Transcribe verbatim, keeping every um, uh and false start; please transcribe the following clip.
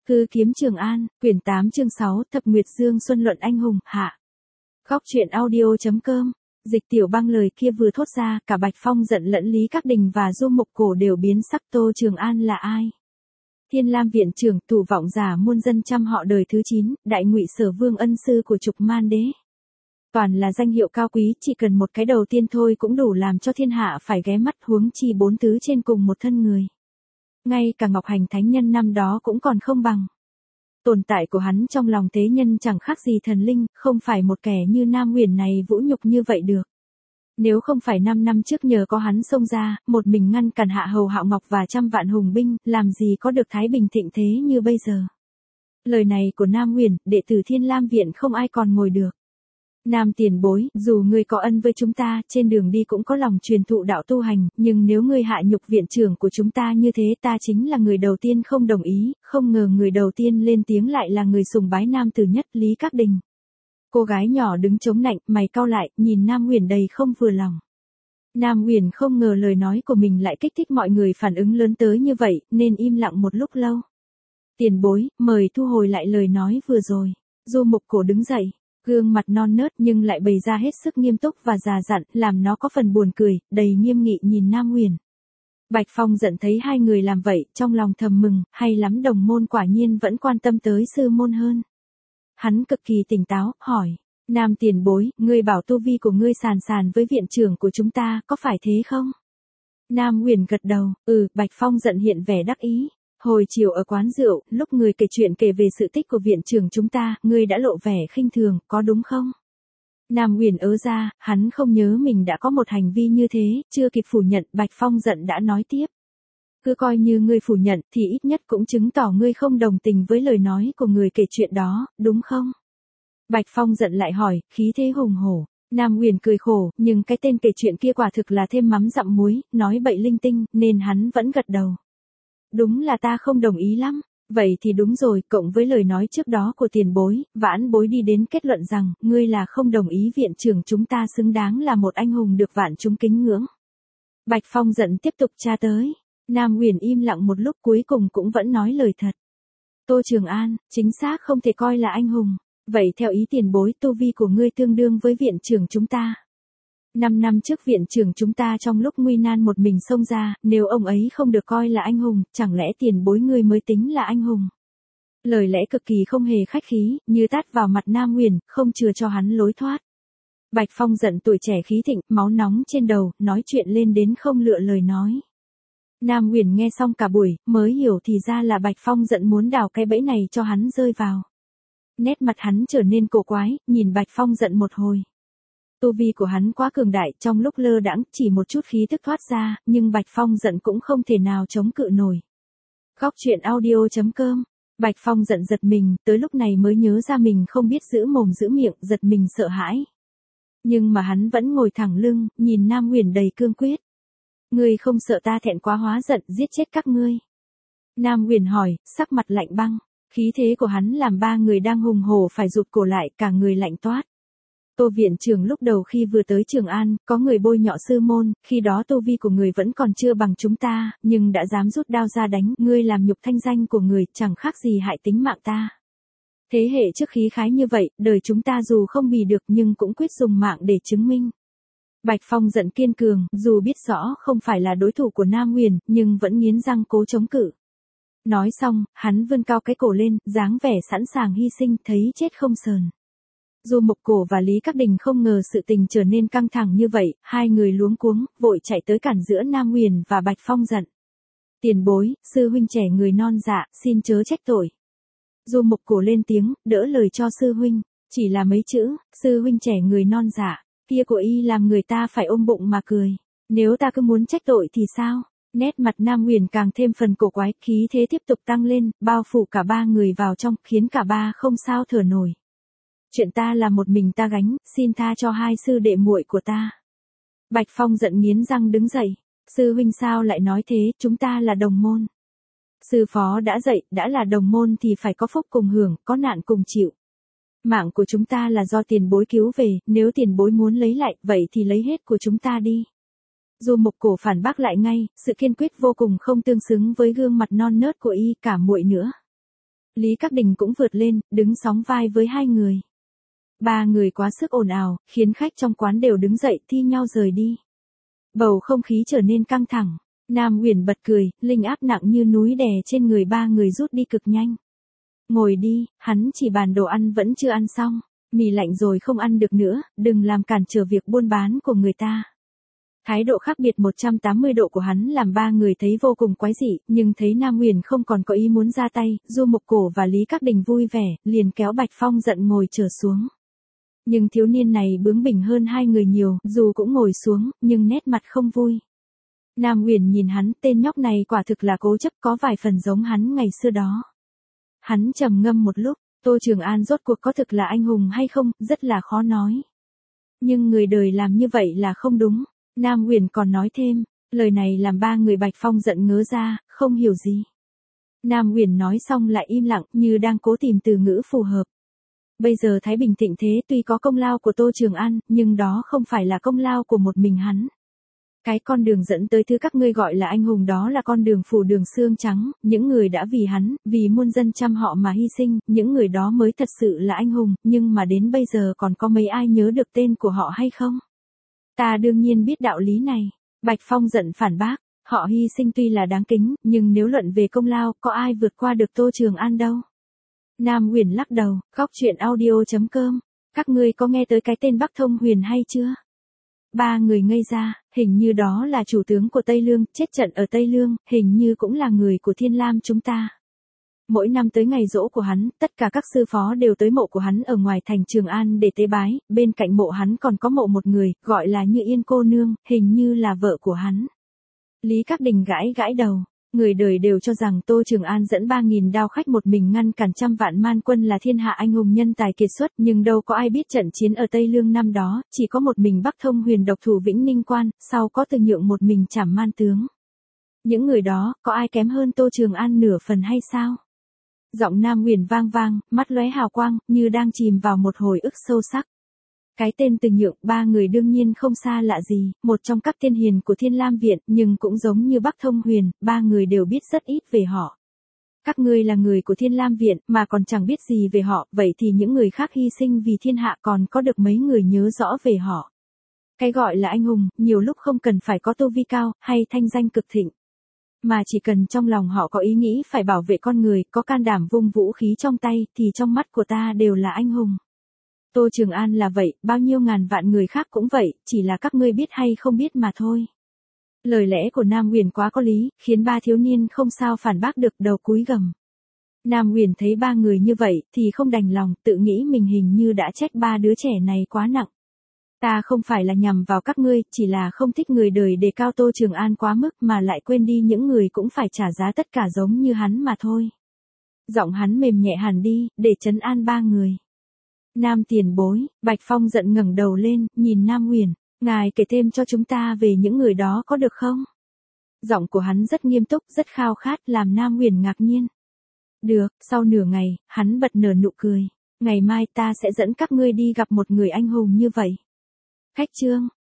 Hư kiếm Trường An, quyển tám chương sáu, Thập Nguyệt Dương Xuân Luận Anh Hùng, hạ. Góc truyện audio.com. Dịch Tiểu Băng lời kia vừa thốt ra, cả Bạch Phong giận lẫn Lý Các Đình và Du Mục Cổ đều biến sắc. Tô Trường An là ai? Thiên Lam viện trưởng, thủ vọng giả muôn dân trăm họ đời thứ chín, đại ngụy Sở Vương ân sư của Trục Man Đế. Toàn là danh hiệu cao quý, chỉ cần một cái đầu tiên thôi cũng đủ làm cho thiên hạ phải ghé mắt, huống chi bốn tứ trên cùng một thân người. Ngay cả Ngọc Hành Thánh Nhân năm đó cũng còn không bằng. Tồn tại của hắn trong lòng thế nhân chẳng khác gì thần linh, không phải một kẻ như Nam Huyền này vũ nhục như vậy được. Nếu không phải năm năm trước nhờ có hắn xông ra, một mình ngăn cản Hạ Hầu Hạo Ngọc và trăm vạn hùng binh, làm gì có được thái bình thịnh thế như bây giờ. Lời này của Nam Huyền, đệ tử Thiên Lam viện không ai còn ngồi được. Nam tiền bối, dù ngươi có ân với chúng ta, trên đường đi cũng có lòng truyền thụ đạo tu hành, nhưng nếu ngươi hạ nhục viện trưởng của chúng ta như thế, ta chính là người đầu tiên không đồng ý. Không ngờ người đầu tiên lên tiếng lại là người sùng bái nam tử nhất, Lý Các Đình. Cô gái nhỏ đứng chống nạnh, mày cau lại, nhìn Nam Huyền đầy không vừa lòng. Nam Huyền không ngờ lời nói của mình lại kích thích mọi người phản ứng lớn tới như vậy, nên im lặng một lúc lâu. Tiền bối, mời thu hồi lại lời nói vừa rồi. Du Mục Cổ đứng dậy. Gương mặt non nớt nhưng lại bày ra hết sức nghiêm túc và già dặn, làm nó có phần buồn cười, đầy nghiêm nghị nhìn Nam Huyền. Bạch Phong giận thấy hai người làm vậy, trong lòng thầm mừng, hay lắm, đồng môn quả nhiên vẫn quan tâm tới sư môn hơn. Hắn cực kỳ tỉnh táo, hỏi, Nam tiền bối, ngươi bảo tu vi của ngươi sàn sàn với viện trưởng của chúng ta, có phải thế không? Nam Huyền gật đầu, ừ. Bạch Phong giận hiện vẻ đắc ý. Hồi chiều ở quán rượu, lúc người kể chuyện kể về sự tích của viện trưởng chúng ta, ngươi đã lộ vẻ khinh thường, có đúng không? Nam Huyền ớ ra, hắn không nhớ mình đã có một hành vi như thế, chưa kịp phủ nhận, Bạch Phong giận đã nói tiếp. Cứ coi như ngươi phủ nhận, thì ít nhất cũng chứng tỏ ngươi không đồng tình với lời nói của người kể chuyện đó, đúng không? Bạch Phong giận lại hỏi, khí thế hùng hổ. Nam Huyền cười khổ, nhưng cái tên kể chuyện kia quả thực là thêm mắm dặm muối, nói bậy linh tinh, nên hắn vẫn gật đầu. Đúng là ta không đồng ý lắm. Vậy thì đúng rồi, cộng với lời nói trước đó của tiền bối, vãn bối đi đến kết luận rằng, ngươi là không đồng ý viện trưởng chúng ta xứng đáng là một anh hùng được vạn chúng kính ngưỡng. Bạch Phong giận tiếp tục tra tới. Nam Huyền im lặng một lúc, cuối cùng cũng vẫn nói lời thật. Tô Trường An, chính xác không thể coi là anh hùng. Vậy theo ý tiền bối, tu vi của ngươi tương đương với viện trưởng chúng ta. Năm năm trước viện trưởng chúng ta trong lúc nguy nan một mình xông ra, nếu ông ấy không được coi là anh hùng, chẳng lẽ tiền bối ngươi mới tính là anh hùng? Lời lẽ cực kỳ không hề khách khí, như tát vào mặt Nam Huyền, không chừa cho hắn lối thoát. Bạch Phong giận tuổi trẻ khí thịnh, máu nóng trên đầu, nói chuyện lên đến không lựa lời nói. Nam Huyền nghe xong cả buổi, mới hiểu thì ra là Bạch Phong giận muốn đào cái bẫy này cho hắn rơi vào. Nét mặt hắn trở nên cổ quái, nhìn Bạch Phong giận một hồi. Tu vi của hắn quá cường đại, trong lúc lơ đãng, chỉ một chút khí tức thoát ra, nhưng Bạch Phong giận cũng không thể nào chống cự nổi. Góc truyện audio.com. Bạch Phong giận giật mình, tới lúc này mới nhớ ra mình không biết giữ mồm giữ miệng, giật mình sợ hãi. Nhưng mà hắn vẫn ngồi thẳng lưng, nhìn Nam Huyền đầy cương quyết. Ngươi không sợ ta thẹn quá hóa giận, giết chết các ngươi? Nam Huyền hỏi, sắc mặt lạnh băng. Khí thế của hắn làm ba người đang hùng hổ phải rụt cổ lại, cả người lạnh toát. Tô viện trưởng lúc đầu khi vừa tới Trường An, có người bôi nhọ sư môn, khi đó tu vi của người vẫn còn chưa bằng chúng ta, nhưng đã dám rút đao ra đánh, ngươi làm nhục thanh danh của người, chẳng khác gì hại tính mạng ta. Thế hệ trước khí khái như vậy, đời chúng ta dù không bì được nhưng cũng quyết dùng mạng để chứng minh. Bạch Phong giận kiên cường, dù biết rõ không phải là đối thủ của Nam Huyền, nhưng vẫn nghiến răng cố chống cự. Nói xong, hắn vươn cao cái cổ lên, dáng vẻ sẵn sàng hy sinh, thấy chết không sờn. Du Mục Cổ và Lý Các Đình không ngờ sự tình trở nên căng thẳng như vậy, hai người luống cuống, vội chạy tới cản giữa Nam Huyền và Bạch Phong giận. Tiền bối, sư huynh trẻ người non dạ, xin chớ trách tội. Du Mục Cổ lên tiếng, đỡ lời cho sư huynh, chỉ là mấy chữ, sư huynh trẻ người non dạ, kia của y làm người ta phải ôm bụng mà cười. Nếu ta cứ muốn trách tội thì sao? Nét mặt Nam Huyền càng thêm phần cổ quái, khí thế tiếp tục tăng lên, bao phủ cả ba người vào trong, khiến cả ba không sao thở nổi. Chuyện ta là một mình ta gánh, xin tha cho hai sư đệ muội của ta. Bạch Phong giận nghiến răng đứng dậy. Sư huynh sao lại nói thế, chúng ta là đồng môn. Sư phó đã dạy, đã là đồng môn thì phải có phúc cùng hưởng, có nạn cùng chịu. Mạng của chúng ta là do tiền bối cứu về, nếu tiền bối muốn lấy lại, vậy thì lấy hết của chúng ta đi. Du Mục Cổ phản bác lại ngay, sự kiên quyết vô cùng không tương xứng với gương mặt non nớt của y, cả muội nữa. Lý Các Đình cũng vượt lên, đứng sóng vai với hai người. Ba người quá sức ồn ào, khiến khách trong quán đều đứng dậy thi nhau rời đi. Bầu không khí trở nên căng thẳng. Nam Uyển bật cười, linh áp nặng như núi đè trên người ba người rút đi cực nhanh. Ngồi đi, hắn chỉ bàn đồ ăn vẫn chưa ăn xong. Mì lạnh rồi không ăn được nữa, đừng làm cản trở việc buôn bán của người ta. Thái độ khác biệt một trăm tám mươi độ của hắn làm ba người thấy vô cùng quái dị, nhưng thấy Nam Uyển không còn có ý muốn ra tay, Du Mộc Cổ và Lý Các Đình vui vẻ, liền kéo Bạch Phong giận ngồi trở xuống. Nhưng thiếu niên này bướng bỉnh hơn hai người nhiều, dù cũng ngồi xuống, nhưng nét mặt không vui. Nam Uyển nhìn hắn, tên nhóc này quả thực là cố chấp, có vài phần giống hắn ngày xưa đó. Hắn trầm ngâm một lúc, Tô Trường An rốt cuộc có thực là anh hùng hay không, rất là khó nói. Nhưng người đời làm như vậy là không đúng. Nam Uyển còn nói thêm, lời này làm ba người Bạch Phong giận ngớ ra, không hiểu gì. Nam Uyển nói xong lại im lặng, như đang cố tìm từ ngữ phù hợp. Bây giờ Thái Bình thịnh thế tuy có công lao của Tô Trường An, nhưng đó không phải là công lao của một mình hắn. Cái con đường dẫn tới thứ các ngươi gọi là anh hùng đó là con đường phủ đường xương trắng, những người đã vì hắn, vì muôn dân trăm họ mà hy sinh, những người đó mới thật sự là anh hùng, nhưng mà đến bây giờ còn có mấy ai nhớ được tên của họ hay không? Ta đương nhiên biết đạo lý này. Bạch Phong giận phản bác, họ hy sinh tuy là đáng kính, nhưng nếu luận về công lao, có ai vượt qua được Tô Trường An đâu. Nam Uyển lắc đầu, góc truyện audio chấm com, các ngươi có nghe tới cái tên Bắc Thông Huyền hay chưa? Ba người ngây ra, hình như đó là chủ tướng của Tây Lương, chết trận ở Tây Lương, hình như cũng là người của Thiên Lam chúng ta. Mỗi năm tới ngày giỗ của hắn, tất cả các sư phó đều tới mộ của hắn ở ngoài thành Trường An để tế bái, bên cạnh mộ hắn còn có mộ một người, gọi là Như Yên cô nương, hình như là vợ của hắn. Lý Các Đình gãi gãi đầu, người đời đều cho rằng Tô Trường An dẫn ba nghìn đao khách một mình ngăn cản trăm vạn man quân là thiên hạ anh hùng nhân tài kiệt xuất, nhưng đâu có ai biết trận chiến ở Tây Lương năm đó, chỉ có một mình Bắc Thông Huyền độc thủ Vĩnh Ninh Quan, sau có Từ Nhượng một mình trảm man tướng. Những người đó, có ai kém hơn Tô Trường An nửa phần hay sao? Giọng Nam Uyển vang vang, mắt lóe hào quang, như đang chìm vào một hồi ức sâu sắc. Cái tên Từ Nhượng, ba người đương nhiên không xa lạ gì, một trong các tiên hiền của Thiên Lam Viện, nhưng cũng giống như Bắc Thông Huyền, ba người đều biết rất ít về họ. Các ngươi là người của Thiên Lam Viện, mà còn chẳng biết gì về họ, vậy thì những người khác hy sinh vì thiên hạ còn có được mấy người nhớ rõ về họ. Cái gọi là anh hùng, nhiều lúc không cần phải có tu vi cao, hay thanh danh cực thịnh. Mà chỉ cần trong lòng họ có ý nghĩ phải bảo vệ con người, có can đảm vung vũ khí trong tay, thì trong mắt của ta đều là anh hùng. Tô Trường An là vậy, bao nhiêu ngàn vạn người khác cũng vậy, chỉ là các ngươi biết hay không biết mà thôi. Lời lẽ của Nam Uyển quá có lý, khiến ba thiếu niên không sao phản bác được, đầu cúi gầm. Nam Uyển thấy ba người như vậy, thì không đành lòng, tự nghĩ mình hình như đã trách ba đứa trẻ này quá nặng. Ta không phải là nhằm vào các ngươi, chỉ là không thích người đời đề cao Tô Trường An quá mức mà lại quên đi những người cũng phải trả giá tất cả giống như hắn mà thôi. Giọng hắn mềm nhẹ hẳn đi, để trấn an ba người. Nam tiền bối, Bạch Phong giận ngẩng đầu lên, nhìn Nam Uyển, ngài kể thêm cho chúng ta về những người đó có được không? Giọng của hắn rất nghiêm túc, rất khao khát, làm Nam Uyển ngạc nhiên. Được, sau nửa ngày, hắn bật nở nụ cười. Ngày mai ta sẽ dẫn các ngươi đi gặp một người anh hùng như vậy. Khách chương.